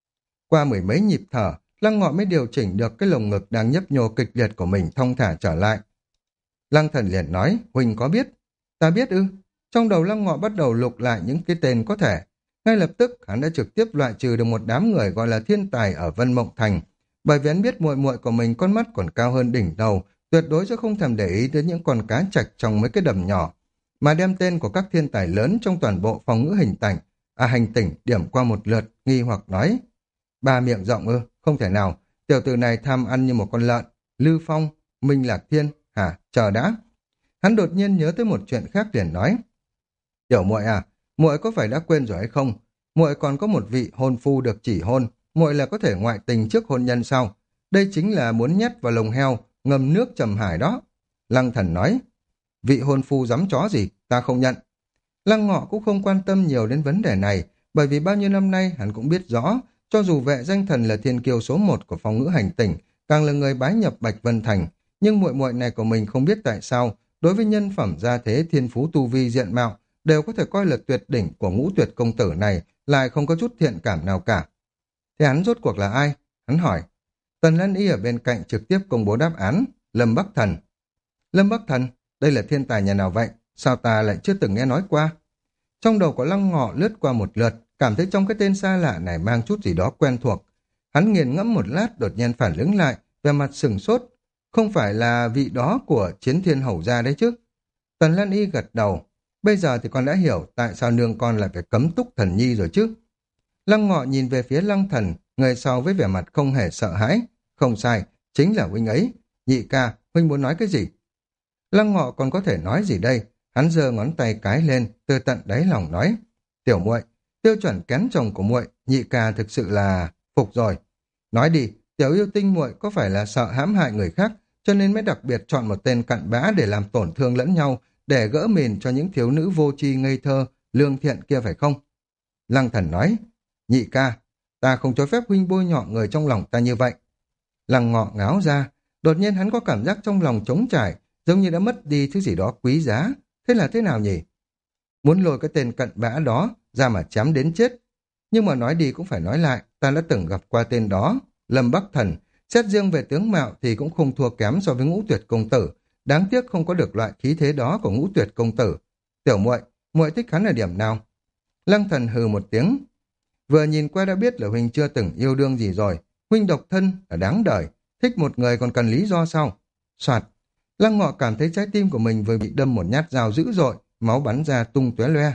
Speaker 1: Qua mười mấy nhịp thở, Lăng Ngọ mới điều chỉnh được cái lồng ngực đang nhấp nhô kịch liệt của mình thong thả trở lại. Lăng Thần liền nói, huynh có biết? Ta biết ư? Trong đầu Lăng Ngọ bắt đầu lục lại những cái tên có thể. Ngay lập tức hắn đã trực tiếp loại trừ được một đám người gọi là thiên tài ở Vân Mộng Thành, bởi vì hắn biết muội muội của mình con mắt còn cao hơn đỉnh đầu, tuyệt đối sẽ không thèm để ý đến những con cá trạch trong mấy cái đầm nhỏ, mà đem tên của các thiên tài lớn trong toàn bộ phòng ngữ hình thành, à hành tỉnh điểm qua một lượt, nghi hoặc nói. Ba miệng rộng ư, không thể nào, tiểu tử này tham ăn như một con lợn, Lư Phong, Minh Lạc Thiên, hả, chờ đã. Hắn đột nhiên nhớ tới một chuyện khác liền nói. Tiểu muội à, muội có phải đã quên rồi hay không? Muội còn có một vị hôn phu được chỉ hôn, muội là có thể ngoại tình trước hôn nhân sao? Đây chính là muốn nhét vào lồng heo, ngâm nước trầm hải đó. Lăng Thần nói, vị hôn phu dám chó gì, ta không nhận. Lăng Ngọ cũng không quan tâm nhiều đến vấn đề này, bởi vì bao nhiêu năm nay hắn cũng biết rõ, cho dù vệ danh thần là thiên kiêu số một của phòng ngữ hành tỉnh, càng là người bái nhập Bạch Vân Thành, nhưng muội muội này của mình không biết tại sao, đối với nhân phẩm gia thế thiên phú tu vi diện mạo, đều có thể coi là tuyệt đỉnh của ngũ tuyệt công tử này, lại không có chút thiện cảm nào cả. Thế hắn rốt cuộc là ai? Hắn hỏi. Tần Lân Y ở bên cạnh trực tiếp công bố đáp án, Lâm Bắc Thần. Lâm Bắc Thần, đây là thiên tài nhà nào vậy? Sao ta lại chưa từng nghe nói qua? Trong đầu của Lăng Ngọ lướt qua một lượt, cảm thấy trong cái tên xa lạ này mang chút gì đó quen thuộc. Hắn nghiền ngẫm một lát, đột nhiên phản ứng lại, về mặt sừng sốt. Không phải là vị đó của Chiến Thiên Hầu gia đấy chứ? Tần Lan Y gật đầu. Bây giờ thì con đã hiểu tại sao nương con lại phải cấm túc Thần Nhi rồi chứ. Lăng Ngọ nhìn về phía Lăng Thần, người sau với vẻ mặt không hề sợ hãi. Không sai, chính là huynh ấy. Nhị ca, huynh muốn nói cái gì? Lăng Ngọ còn có thể nói gì đây? Hắn giơ ngón tay cái lên, từ tận đáy lòng nói. Tiểu muội, tiêu chuẩn kén chồng của muội, nhị ca thực sự là phục rồi. Nói đi, tiểu yêu tinh muội có phải là sợ hãm hại người khác, cho nên mới đặc biệt chọn một tên cặn bã để làm tổn thương lẫn nhau, để gỡ mìn cho những thiếu nữ vô tri ngây thơ, lương thiện kia phải không? Lăng Thần nói, nhị ca, ta không cho phép huynh bôi nhọ người trong lòng ta như vậy. Lăng Ngọ ngáo ra, đột nhiên hắn có cảm giác trong lòng trống trải, giống như đã mất đi thứ gì đó quý giá. Thế là thế nào nhỉ? Muốn lôi cái tên cặn bã đó ra mà chém đến chết. Nhưng mà nói đi cũng phải nói lại, ta đã từng gặp qua tên đó, Lâm Bắc Thần, xét riêng về tướng mạo thì cũng không thua kém so với ngũ tuyệt công tử, đáng tiếc không có được loại khí thế đó của ngũ tuyệt công tử. Tiểu muội, muội thích hắn ở điểm nào? Lăng Thần hừ một tiếng, vừa nhìn qua đã biết là huynh chưa từng yêu đương gì rồi, huynh độc thân là đáng đời, thích một người còn cần lý do sao? Soạt, Lăng Ngọ cảm thấy trái tim của mình vừa bị đâm một nhát dao dữ dội, máu bắn ra tung tóe loe.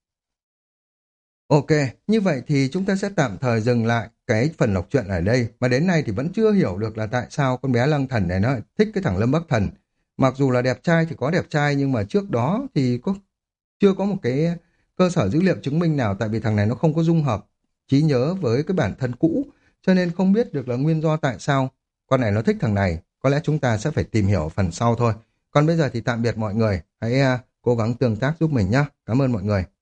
Speaker 1: Ok, như vậy thì chúng ta sẽ tạm thời dừng lại cái phần đọc truyện ở đây, mà đến nay thì vẫn chưa hiểu được là tại sao con bé Lăng Thần này nó thích cái thằng Lâm Bắc Thần. Mặc dù là đẹp trai thì có đẹp trai, nhưng mà trước đó thì có chưa có một cái cơ sở dữ liệu chứng minh nào, tại vì thằng này nó không có dung hợp trí nhớ với cái bản thân cũ, cho nên không biết được là nguyên do tại sao con này nó thích thằng này. Có lẽ chúng ta sẽ phải tìm hiểu ở phần sau thôi. Còn bây giờ thì tạm biệt mọi người, hãy uh, cố gắng tương tác giúp mình nhé. Cảm ơn mọi người.